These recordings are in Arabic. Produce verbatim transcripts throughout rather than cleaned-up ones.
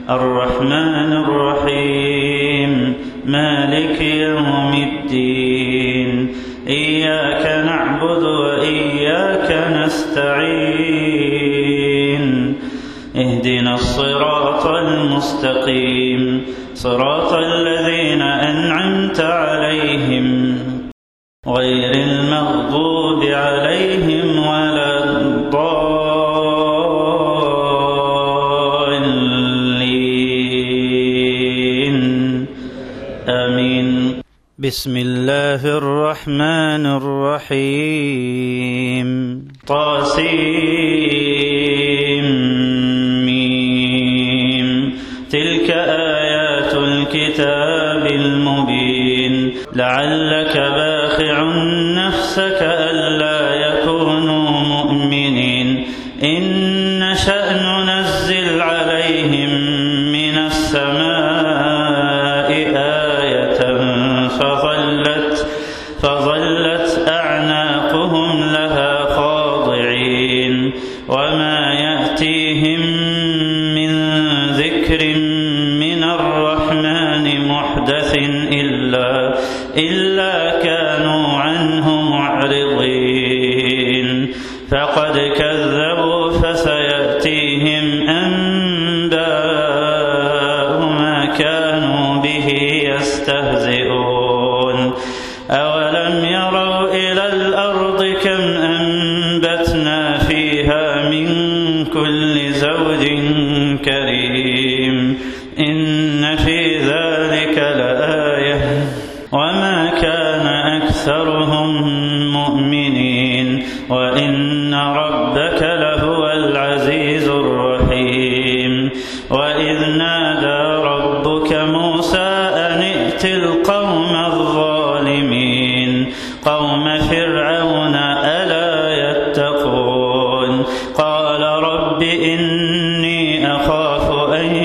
الرحمن الرحيم مالك يوم الدين إياك نعبد وإياك نستعين اهدنا الصراط المستقيم صراط الذين أنعمت عليهم غير المغضوب عليهم ولا الضالين آمين. بسم الله الرحمن الرحيم طاسيم ميم تلك آيات الكتاب المبين لعلك باخع نفسك ألا يكونوا مؤمنين إن نشأ ننزل عليهم من السماء آية فظلت فظلت أعناقهم لها خاضعين وما يأتيهم من ذكر من الرحمن محدث إلا إلا كانوا عنه معرضين فقد كذبوا فسيأتيهم أنباء ما كانوا به يستهزئون أولم يروا إلى الأرض كم أنبتنا فيها من كل زوج كريم إن في ذلك لآية وما كان أكثرهم مؤمنين وإن ربك لهو العزيز الرحيم. وإذ نادى ربك موسى أن ائت القوم الظالمين قوم فرعون ألا يتقون قال رب إني أخاف أن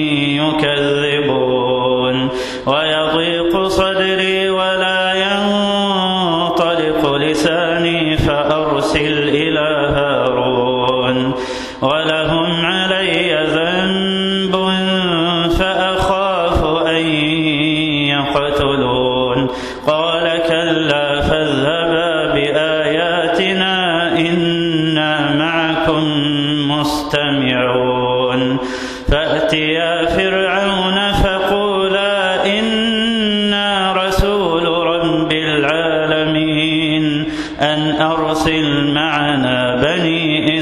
يكذبون ويضيق صدري ولا ينطلق لساني فأرسل إلى هارون ولهم علي ذنب فأخاف أن يقتلون قال كلا فاذهبا بآياتنا إنا معكم مستمعون فأتيا فرعون فقولا إنا رسول رب العالمين أن أرسل معنا بني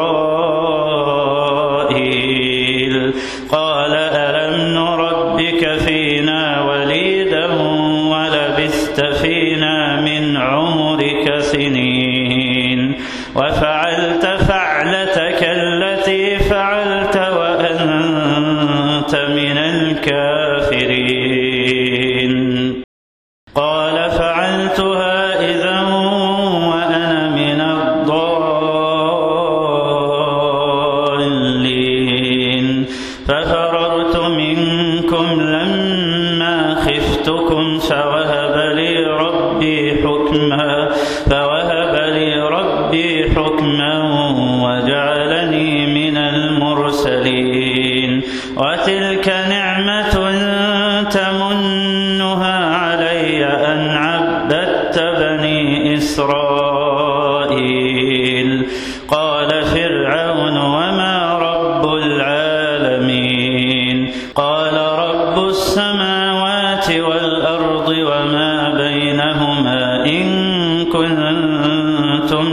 إسرائيل قال ألم نربك فينا وليدا ولبثت فينا من عمرك سنين وفعلت فعلتك التي فعلت وأنت من الكافرين قال فعلتها إذا وأنا من الضالين ففررت منكم لما خفتكم فوهب لي ربي حكما فوهب لي ربي حكما وجعلني من المرسلين وتلك نعمة تمنها علي أن عبدت بني إسرائيل قال فرعون وما رب العالمين قال رب السماوات والأرض وما بينهما إن كنتم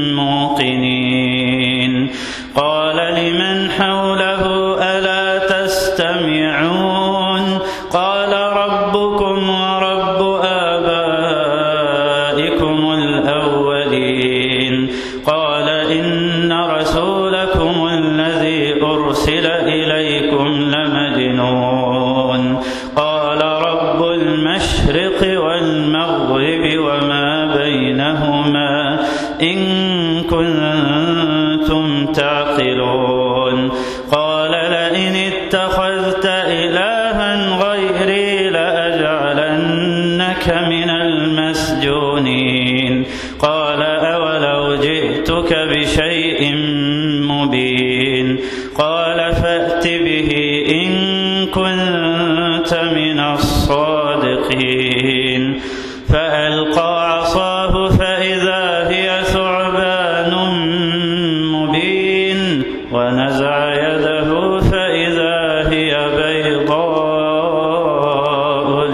موقنين قال لمن حوله ألا تستمعون قال ربكم ورب آبائكم الأولين قال إن رسولكم الذي أرسل إليكم لمجنون قال رب المشرق والمغرب وما بينهما إن كنتم تعقلون قال لئن اتخذت إلها غيري لأجعلنك من المسجونين قال أولو جئتك بشيء مبين قال فأت به إن كنت من الصادقين. فألقى عصاه فإذا هي ثعبان مبين ونزع يده فإذا هي بيضاء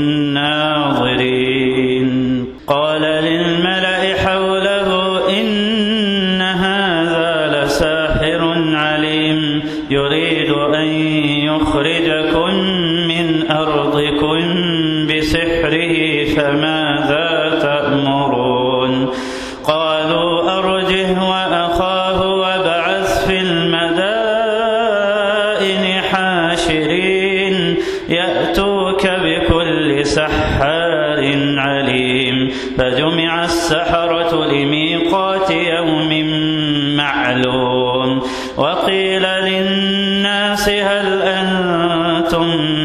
للناظرين. قال للملأ حوله إن هذا لساحر عليم يريد أن يخرجكم من أرضكم بسحره فماذا تأمرون؟ قالوا أرجه وأخاه وابعث في المدائن حاشرين يأتوك بكل سحار عليم. فجمع السحرة لميقات يوم معلوم. وقيل للناس هل أنتم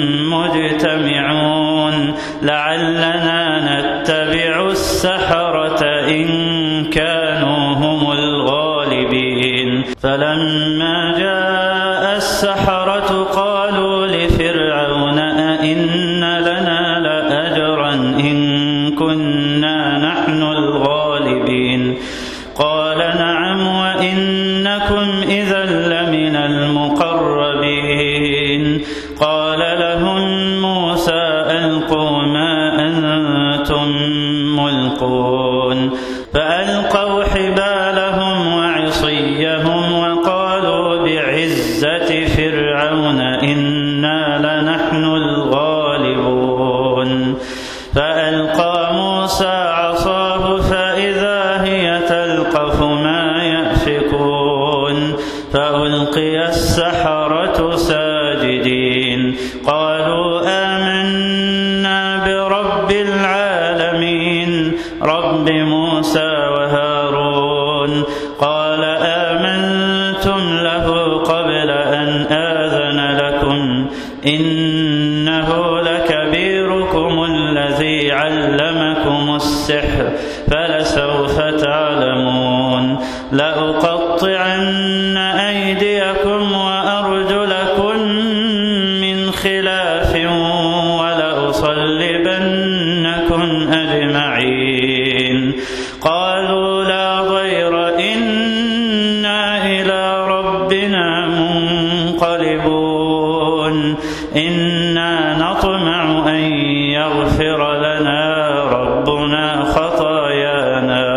مجتمعون لعلنا نتبع السحرة إن كانوا هم الغالبين. فلما جاء السحرة قالوا لفرعون أئن لنا لأجرا إن كنا نحن الغالبين؟ قال نعم وإنكم إذا لمن المقربين. قال لهم موسى ألقوا ما أنتم ملقون. فألقوا حبالهم وعصيهم وقالوا بعزة فرعون إنا لنحن الغالبون. فألقى موسى عصاه فإذا هي تلقف ما يأفكون. فألقي السحرة ساجدين قالوا آمنا برب العالمين رب موسى وهارون. قال آمنتم له قبل أن آذن لكم إنه لكبيركم الذي علمكم السحر فلسوف تعلمون. لأقطعن أيديكم وأرجلكم من خلاف ولأصلبنكم أجمعين. قالوا لا ضير إنا إلى ربنا منقلبون. إنا نطمع أن يغفر لنا ربنا خطايانا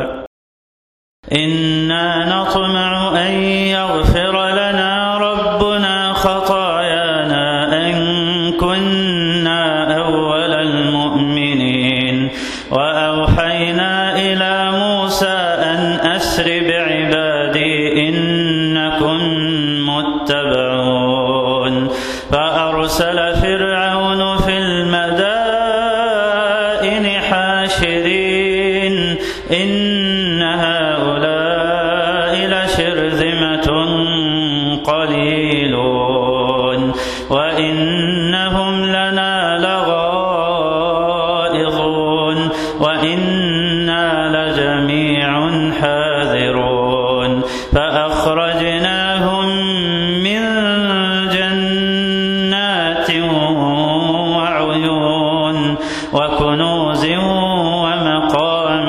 إنا نطمع أن يغفر لنا ربنا خطايانا أن كنا أول المؤمنين. وأوحينا إلى موسى أن أسر بعبادي إنكم متبعون. فأرسل فرعون في المدائن حاشرين إن هؤلاء لشرذمة قليلون وإنهم لنا لغائظون وإنا لجميع حاذرون. فأخرجناهم من جنات وعيون وكنوز ومقام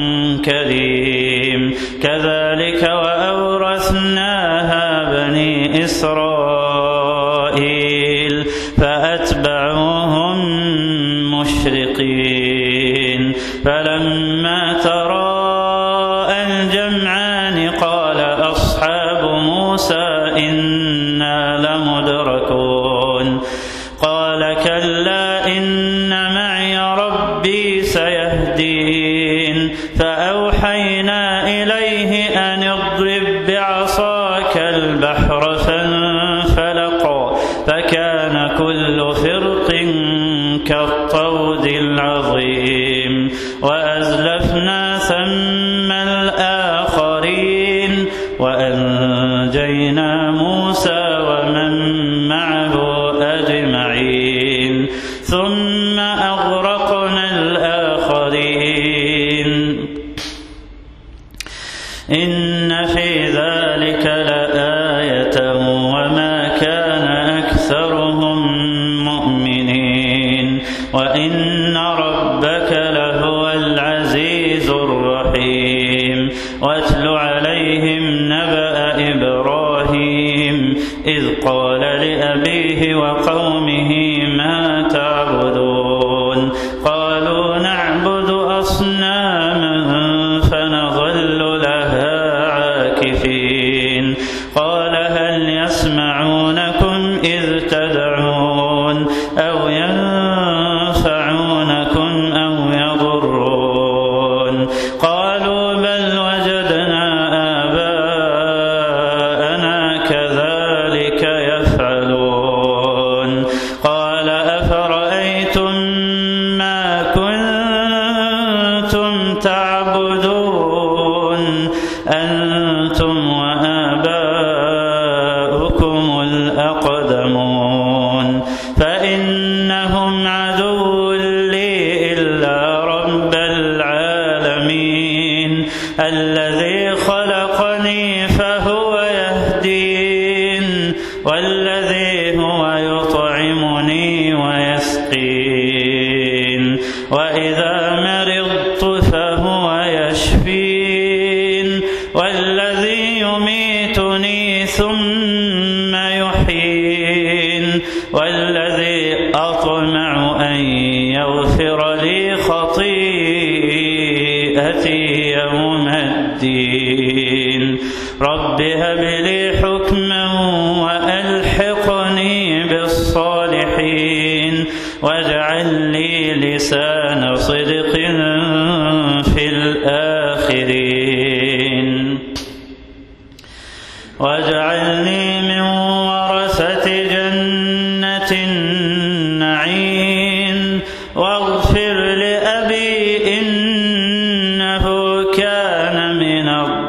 كريم. كذلك وأورثناها بني إسرائيل فأتبعوهم مشرقين. فلما تراءى الجمعان قال أصحاب موسى إنا لمدركون. قال كلا إن معي ربي سيهدين. فأوحينا إليه أن اضرب بعصاك البحر فانفلق فكان كل فرق كالطود العظيم. وأزلفنا ثم الآخرين وأنجينا موسى ومن معه أجمعين ثم أغرقنا الآخرين. إن في ذلك لآية وما كان أكثرهم وإن ربك لهو العزيز الرحيم واتل عليهم نبأ إبراهيم إذ قال لأبيه وقومه ما تعبدون قالوا نعبد أصناما فنظل لها عاكفين قال هل يسمعونكم إذ تدعون أو ينفعونكم أو يضرون قالوا بل وجدنا آباءنا كذلك يفعلون قال أفرأيتم ما كنتم تعبدون أنتم وآباؤكم الأقدمون فإنهم عدو لي إلا رب العالمين الذي خلقني فهو يهدين والذي هو يطعمني ويسقين وإذا مرضت فهو يشفين والذي يميتني ثم يحيين والذي أطمع أن يغفر لي خطيئتي يوم الدين رب هب لي حكما وألحقني بالصالحين واجعل لي لسان صدق في الآخرين واجعلني من ورثة جنة النعيم واغفر لأبي إنه كان من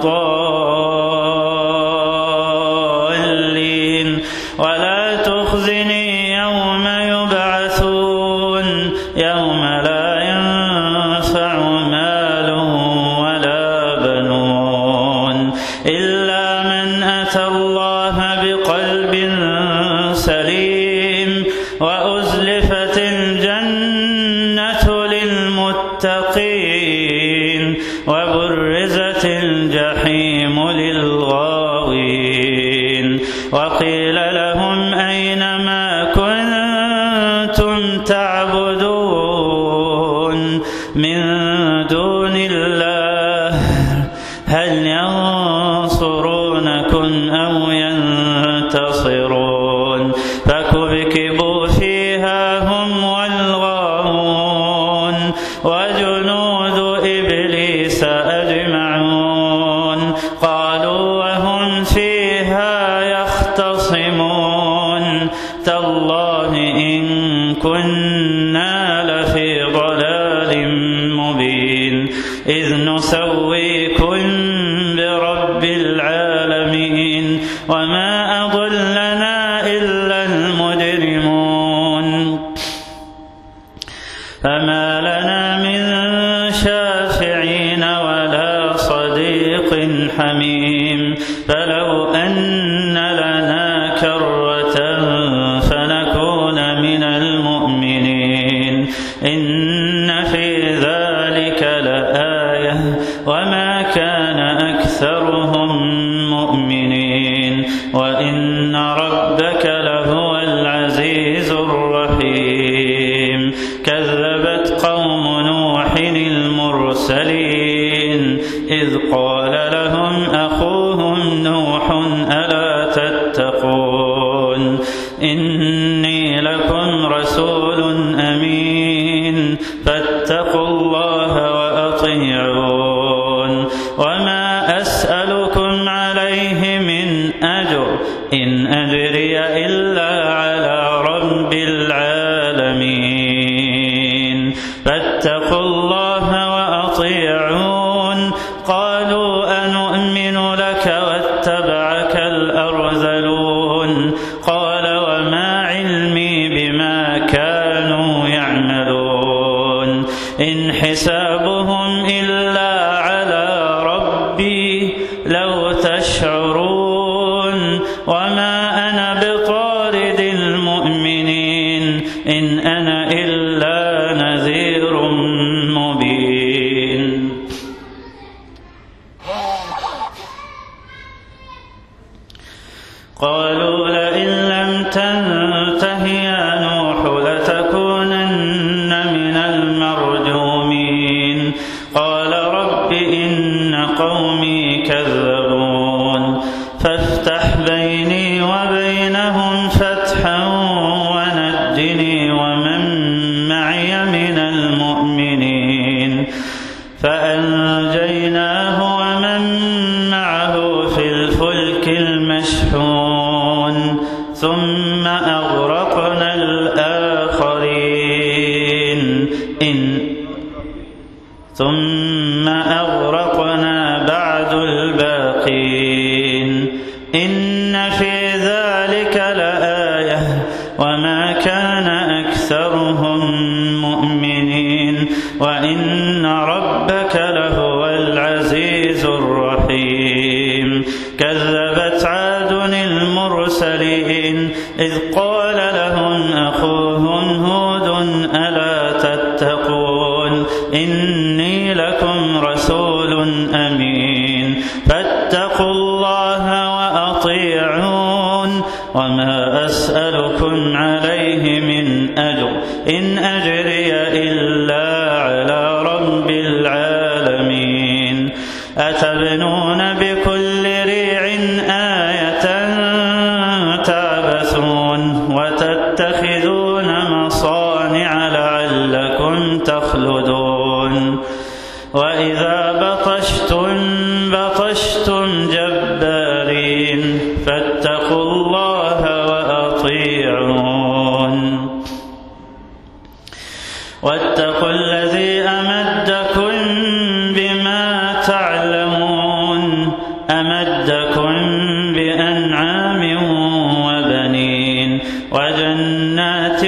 الضالين ولا تخزني يوم يبعثون يوم لا ينفع مال ولا بنون إلا من أتى الله بقلب سليم وأزلفت الجنة للمتقين وبرزت الجحيم للغاوين وقيل لهم أين ما كنتم تعبدون من دون الله هل ينصرونكم أو ينتصرون فكبكبوا فيها هم والغاوون وجنود إبليس أجمعون قالوا وهم فيها يختصمون تالله إن كنا لفي ضلال مبين إذ نسويكم برب العالمين وما أضلنا إلا المجرمون فما لنا من شافعين ولا صديق حميم فلو أن لنا كرة فنكون من المؤمنين إن في ذلك لآية وما كان أكثرهم مؤمنين وإن ربك لهو العزيز الرحيم كذبت قوم نوح المرسلين إذ قال لهم أخوهم نوح ألا تتقون إني لكم رسول أمين فاتقوا الله وأطيعون وما أسألكم عليه من أجر إن أجري إلا على رب العالمين فاتقوا الله وأطيعون قالوا أنؤمن لك واتبعك الأرذلون قال وما علمي بما كانوا يعملون إن حسابهم إلا على ربي لو تشعرون وما أنا بطارد المؤمنين إن أنا إلا تنته يا نوح لتكونن من المرجومين قال رب إن قومي كذبون فافتح بيني وبينهم فتحا ونجني ومن معي من المؤمنين فأنجيناه ومن معه في الفلك المشحون ثم أغرقنا الآخرين إن ثم أغرقنا بعد الباقين إن في ذلك لآية وما كان أكثرهم مؤمنين وإن ربك لهو العزيز الرحيم كذبت عاد المرسلين إذ قال لهم أخوهم هود ألا تتقون إني لكم رسول أمين فاتقوا الله وأطيعون وما أسألكم عليه من أجر إن أجري إلا على رب العالمين أتبنون بكل ريع آية تعبثون وتتخذون مصانع لعلكم تخلدون وإذا بطشتم بطشتم جبارين فاتقوا الله وأطيعون واتقوا الذي أمدكم بما تعلمون أمدكم بأنعام وبنين وجنات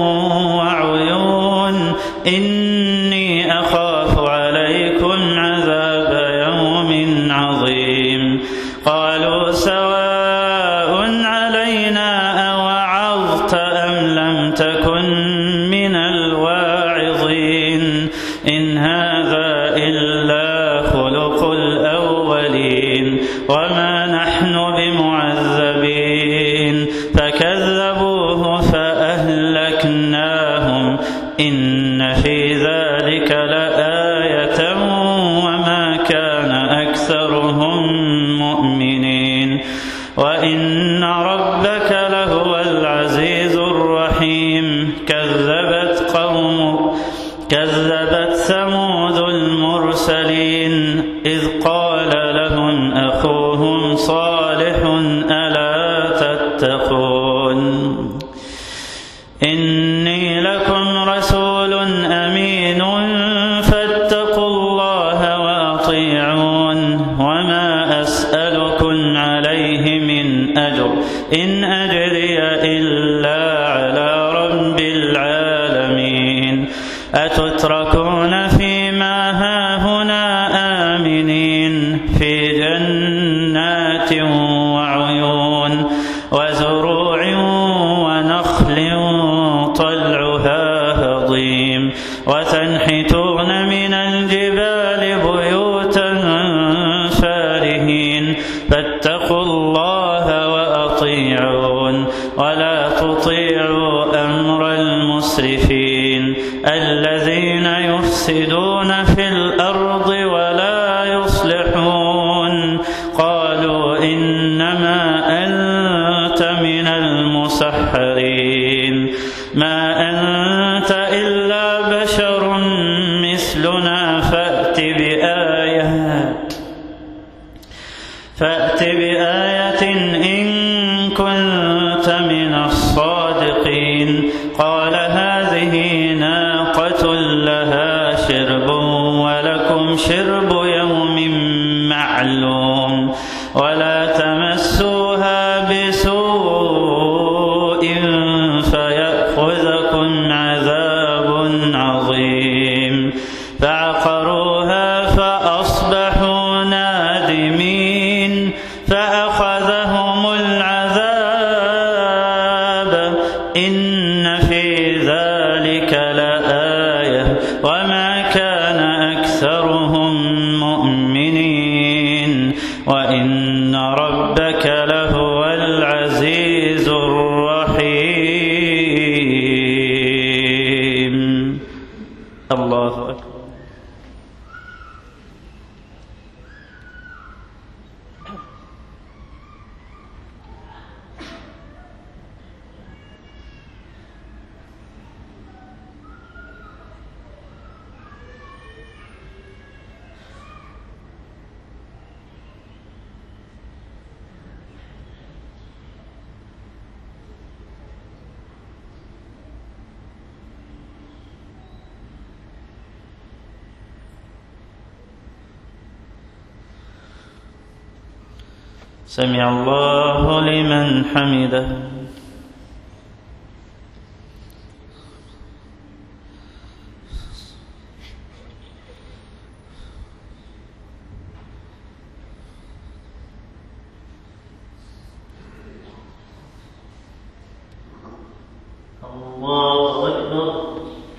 وعيون إني أخاف عليكم عذاب يوم عظيم قالوا سواء علينا أوعظت أم لم تكن من الواعظين إن هذا إلا خلق الأولين وما نحن بمعذبين فكذبوه فأهلكناهم إن في ذلك لآية وما كان أكثرهم مؤمنين وإن ربك لهو العزيز الرحيم كذبت قوم كذبت ثمود المرسلين إذ قال لهم أخوهم صالح ألا تتقون إني لكم رسول أمين فاتقوا الله وأطيعون وما أسألكم عليه من أجر إن أجري إلا على رب العالمين أتتركون فيما هاهنا آمنين في جنات وعيون وزروع ونخل طلعها هضيم وتنحتون من الجبال بيوتا فارهين فاتقوا الله وأطيعون ولا تطيعوا أمر المسرفين الذين يفسدون في الأرض ولا يصلحون قالوا إنما أنت من المسحرين ما أنت إلا بشر مثلنا فأت بآية فأت بآية إن كنت من الصادقين قال هذه ناقة لها شرب ولكم شرب يوم معلوم ولا تمسوها بسوء فيأخذكم عذاب عظيم فعقروها فأصبحوا نادمين فأخذهم العذاب إن في ذلك لآية وما كان أكثرهم مؤمنين وإن ربك لهو العزيز الرحيم سمع الله لمن حمده. الله أكبر.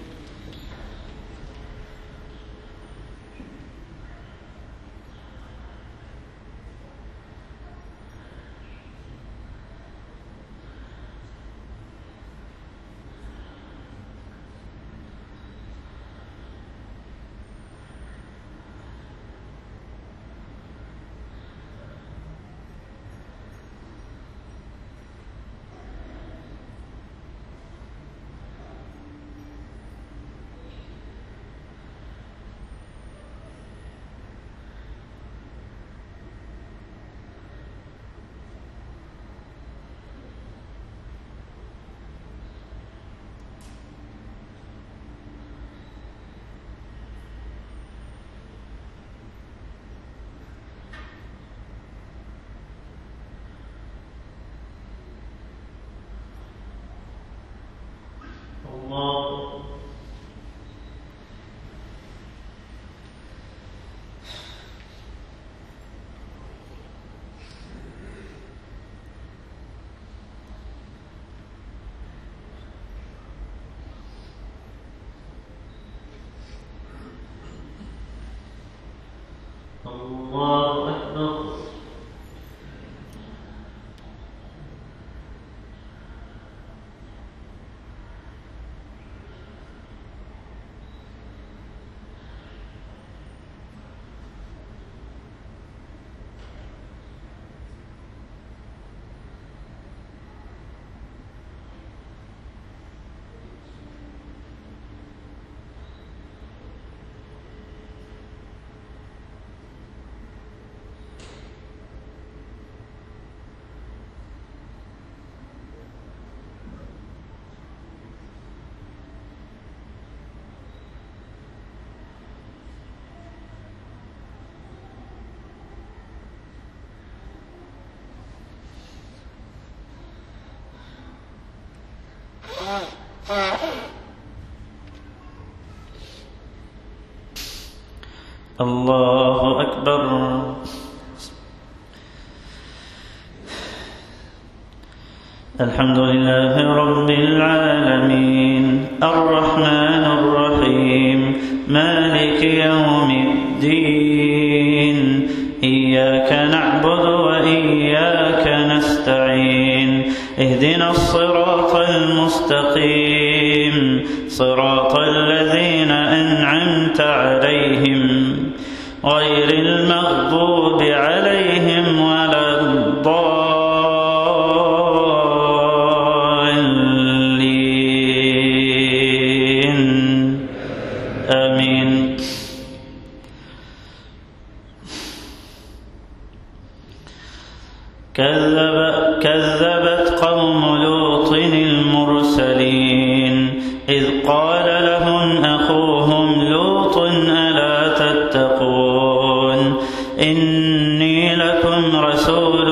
الله أكبر. الله أكبر. الحمد لله رب العالمين الرحمن الرحيم مالك يوم الدين إياك نعبد وإياك نستعين اهدنا الصراط المستقيم صراط الذين أنعمت عليهم غير المغضوب عليهم ولا الضالين آمين. كذب كذبت قوم لوط المرسلين إذ قال لهم أخوهم لوط ألا تتقون إني لكم رسول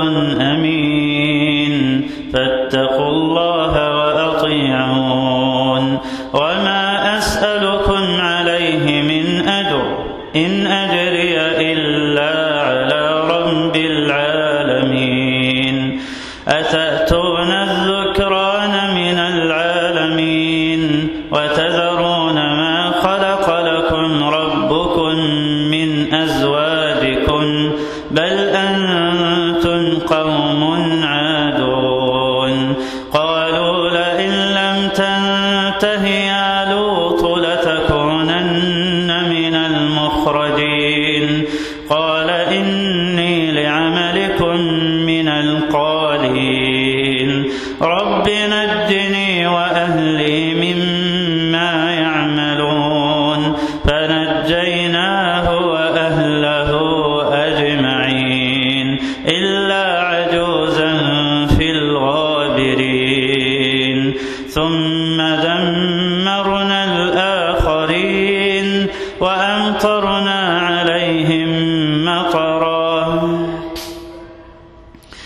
أمين فاتقوا الله وأطيعون وما أسألكم عليه من أجر إن أجري إلا على رب العالمين أتأتون الذكران من العالمين وتذرون ما خلق لكم ربكم من أزواجكم بل أنتم قوم عادون قالوا لئن لم تنته يا لوط لتكونن من المخرجين قال إني لعملكم من القالين رب نجني وأهلي مما يعملون فنجيناه وأهله أجمعين إلا عجوزا في الغابرين ثم دمرنا الآخرين وأمطرنا عليهم مطرا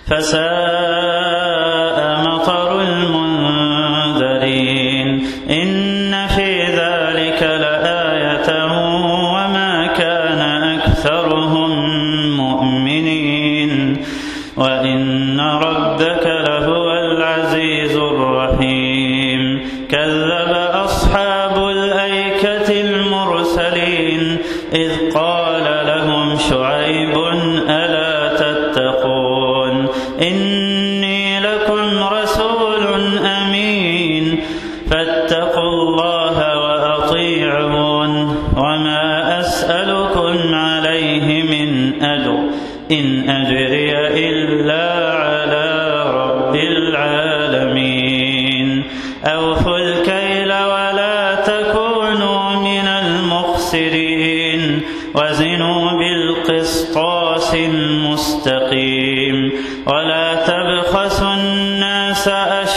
فساء مطر المنذرين إن في ذلك لآية وما كان أكثرهم مؤمنين وإن ربك لهو العزيز الرحيم كذب أصحاب الأيكة المرسلين إذ قال لهم شعيب ألا تتقون إني لكم رسول أمين فاتقوا الله وأطيعون وما أسألكم عليه من أجر إن أجري إلا على رب العالمين أوفوا الكيل ولا تكونوا من المخسرين وزنوا بالقسطاس المستقيم ولا تبخسوا الناس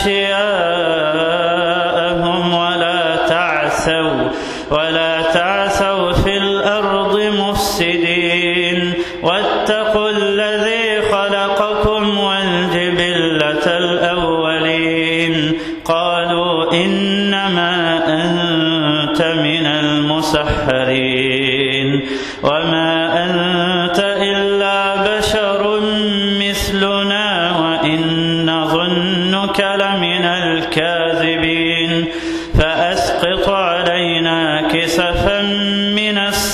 أشياءهم ولا تعثوا ولا تعثوا في الأرض مفسدين واتقوا الذي خلقكم والجبلة الأولين قالوا إنما أنت من المسحرين وما أنت إلا بشر مثلنا وإن نظنك لمن الكاذبين فأسقط علينا كسفا من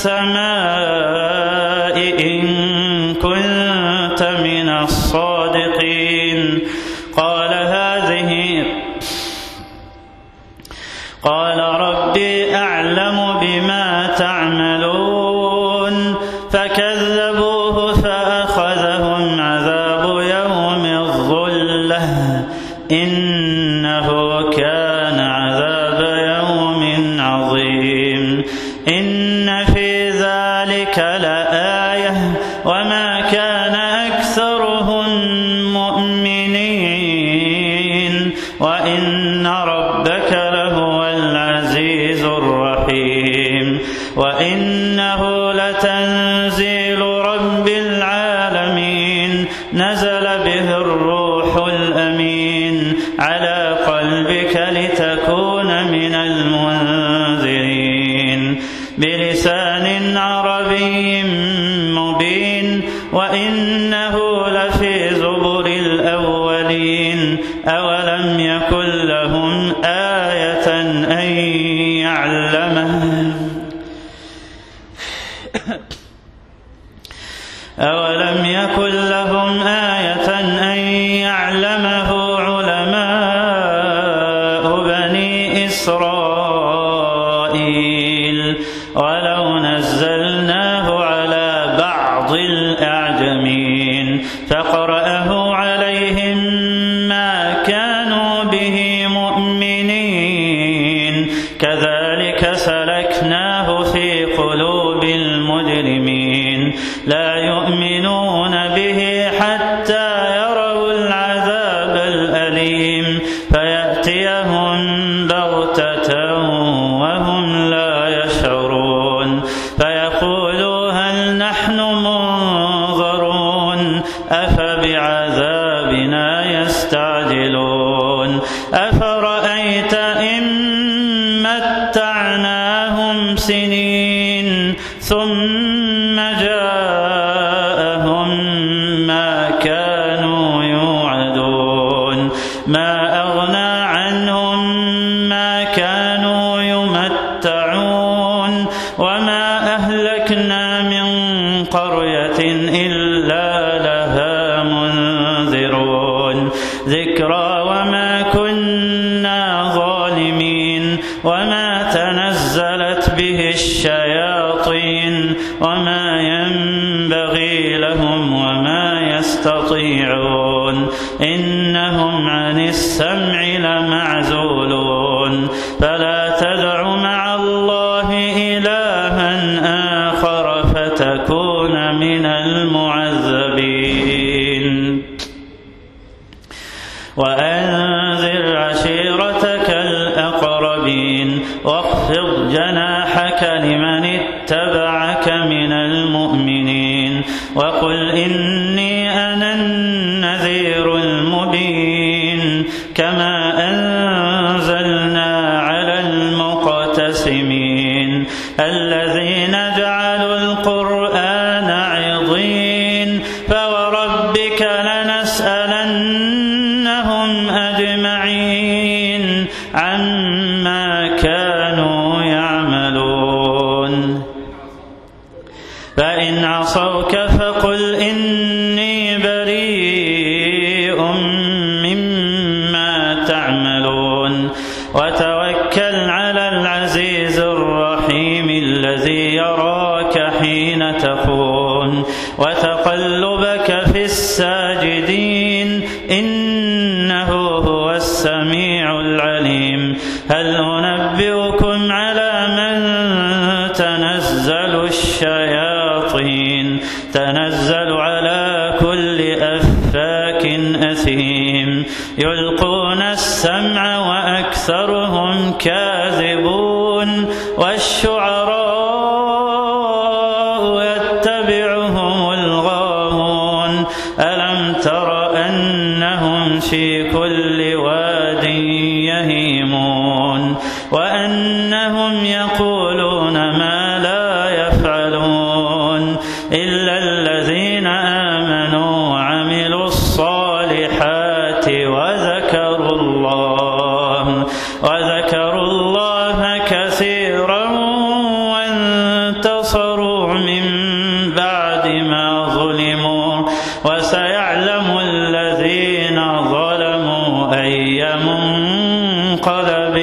السماء إن كنت من الصادقين قال هذه قال ربي أعلم بما تعملون فكذبوه فأخذهم عذاب يوم الظلة إنه كان عذاب يوم عظيم إن في ذلك لآية وما كان أكثرهم مؤمنين وإن ربك لهو العزيز الرحيم وإنه لتنزيل رب العالمين نزل به الروح الأمين على قلبك لتكون من المنذرين بلسان عربي مبين وإنه لفي زبر الأولين أولم يكن لهم آية أن يعلمه أولم يكن لهم آية أن يعلمه علماء بني إسرائيل ولو نزلناه على بعض الأعجمين فقرأه عليهم ما كانوا به مؤمنين كذلك سلكناه في قلوب المجرمين لا يؤمنون به حتى يروا العذاب الأليم فيأتيهم بغتة وهم لا يشعرون فيقولوا هل نحن منظرون أفبعذابنا يستعجلون أفرأيت إن متعناهم سنين ثم جاءهم ما كانوا يوعدون ما أغنى عنهم ما كانوا يمتعون وما أهلكنا من قرية إلا لها منذرون ذكرى وما كنا ظالمين وما تنزلت به الشياطين وما ينبغي لهم وما يستطيعون إنهم عن السمع لمعزولون فلا تدع مع الله إلها آخر فتكون من المعذبين وأنذر عشيرتك الأقربين واخفض جناحك لمن اتبعك من المؤمنين وقل إني أنا النذير الذين جعلوا القرآن عضين فوربك لنسألنهم أجمعين عما كانوا يعملون فإن عصوك فقل إني بريء مما تعملون وتوكل على العزيز الرحيم الذي يراك حين تقوم وتقلبك في الساجدين إنه هو السميع العليم هل أنبئكم على من تنزل الشياطين تنزل على كل أفاك أثيم يلقون السمع وأكثرهم كاذبون والشعراء يتبعهم الغاوون ألم تر أنهم في كل واد يهيمون وأنهم يقولون ما لا يفعلون إلا الذين آمنوا وعملوا الصالحات وذكروا الله وذكروا الله كثيرا وانتصروا من بعد ما ظلموا وسيعلم الذين ظلموا أي منقلب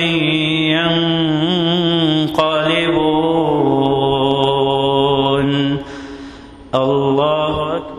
ينقلبون الله أكبر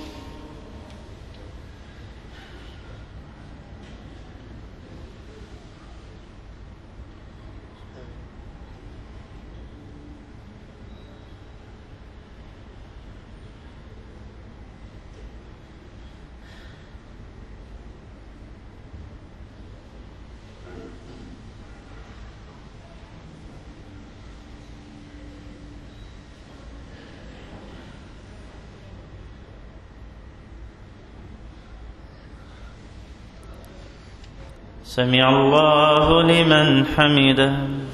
سمع الله لمن حمده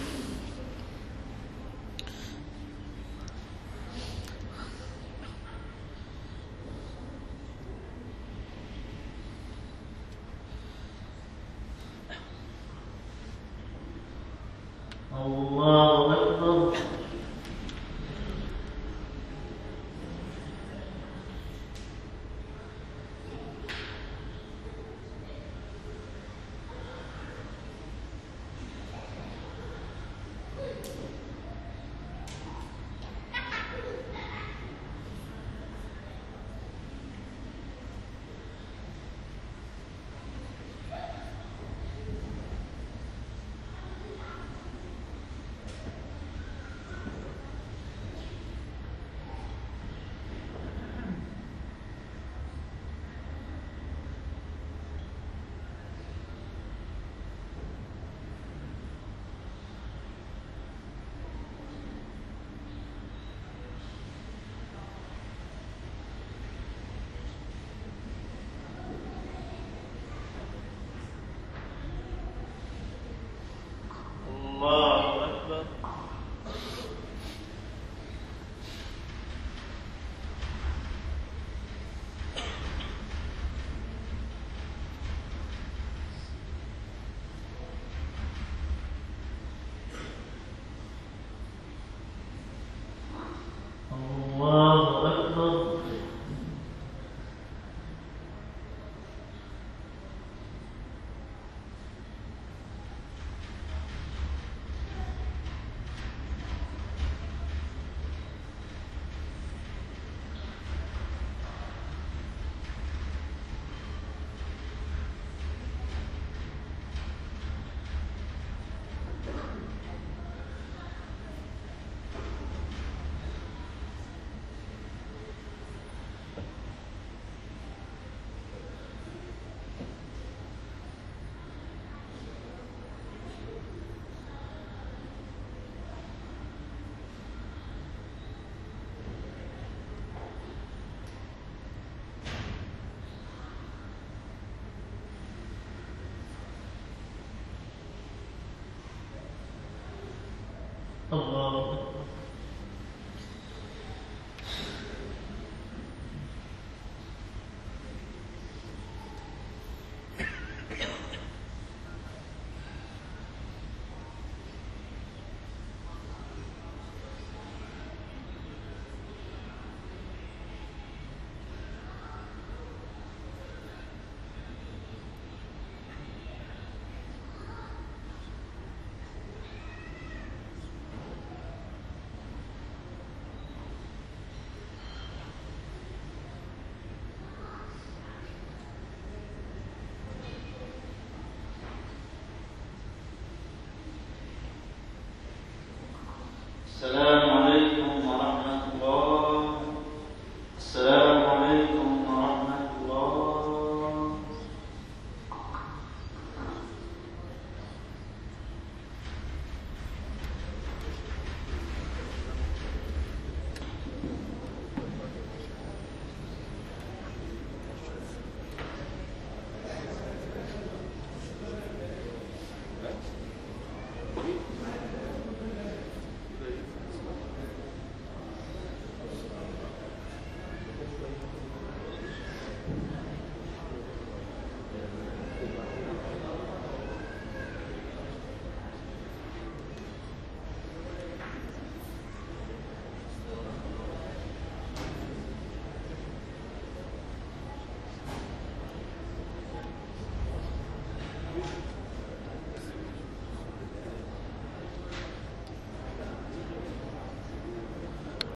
الله أكبر الله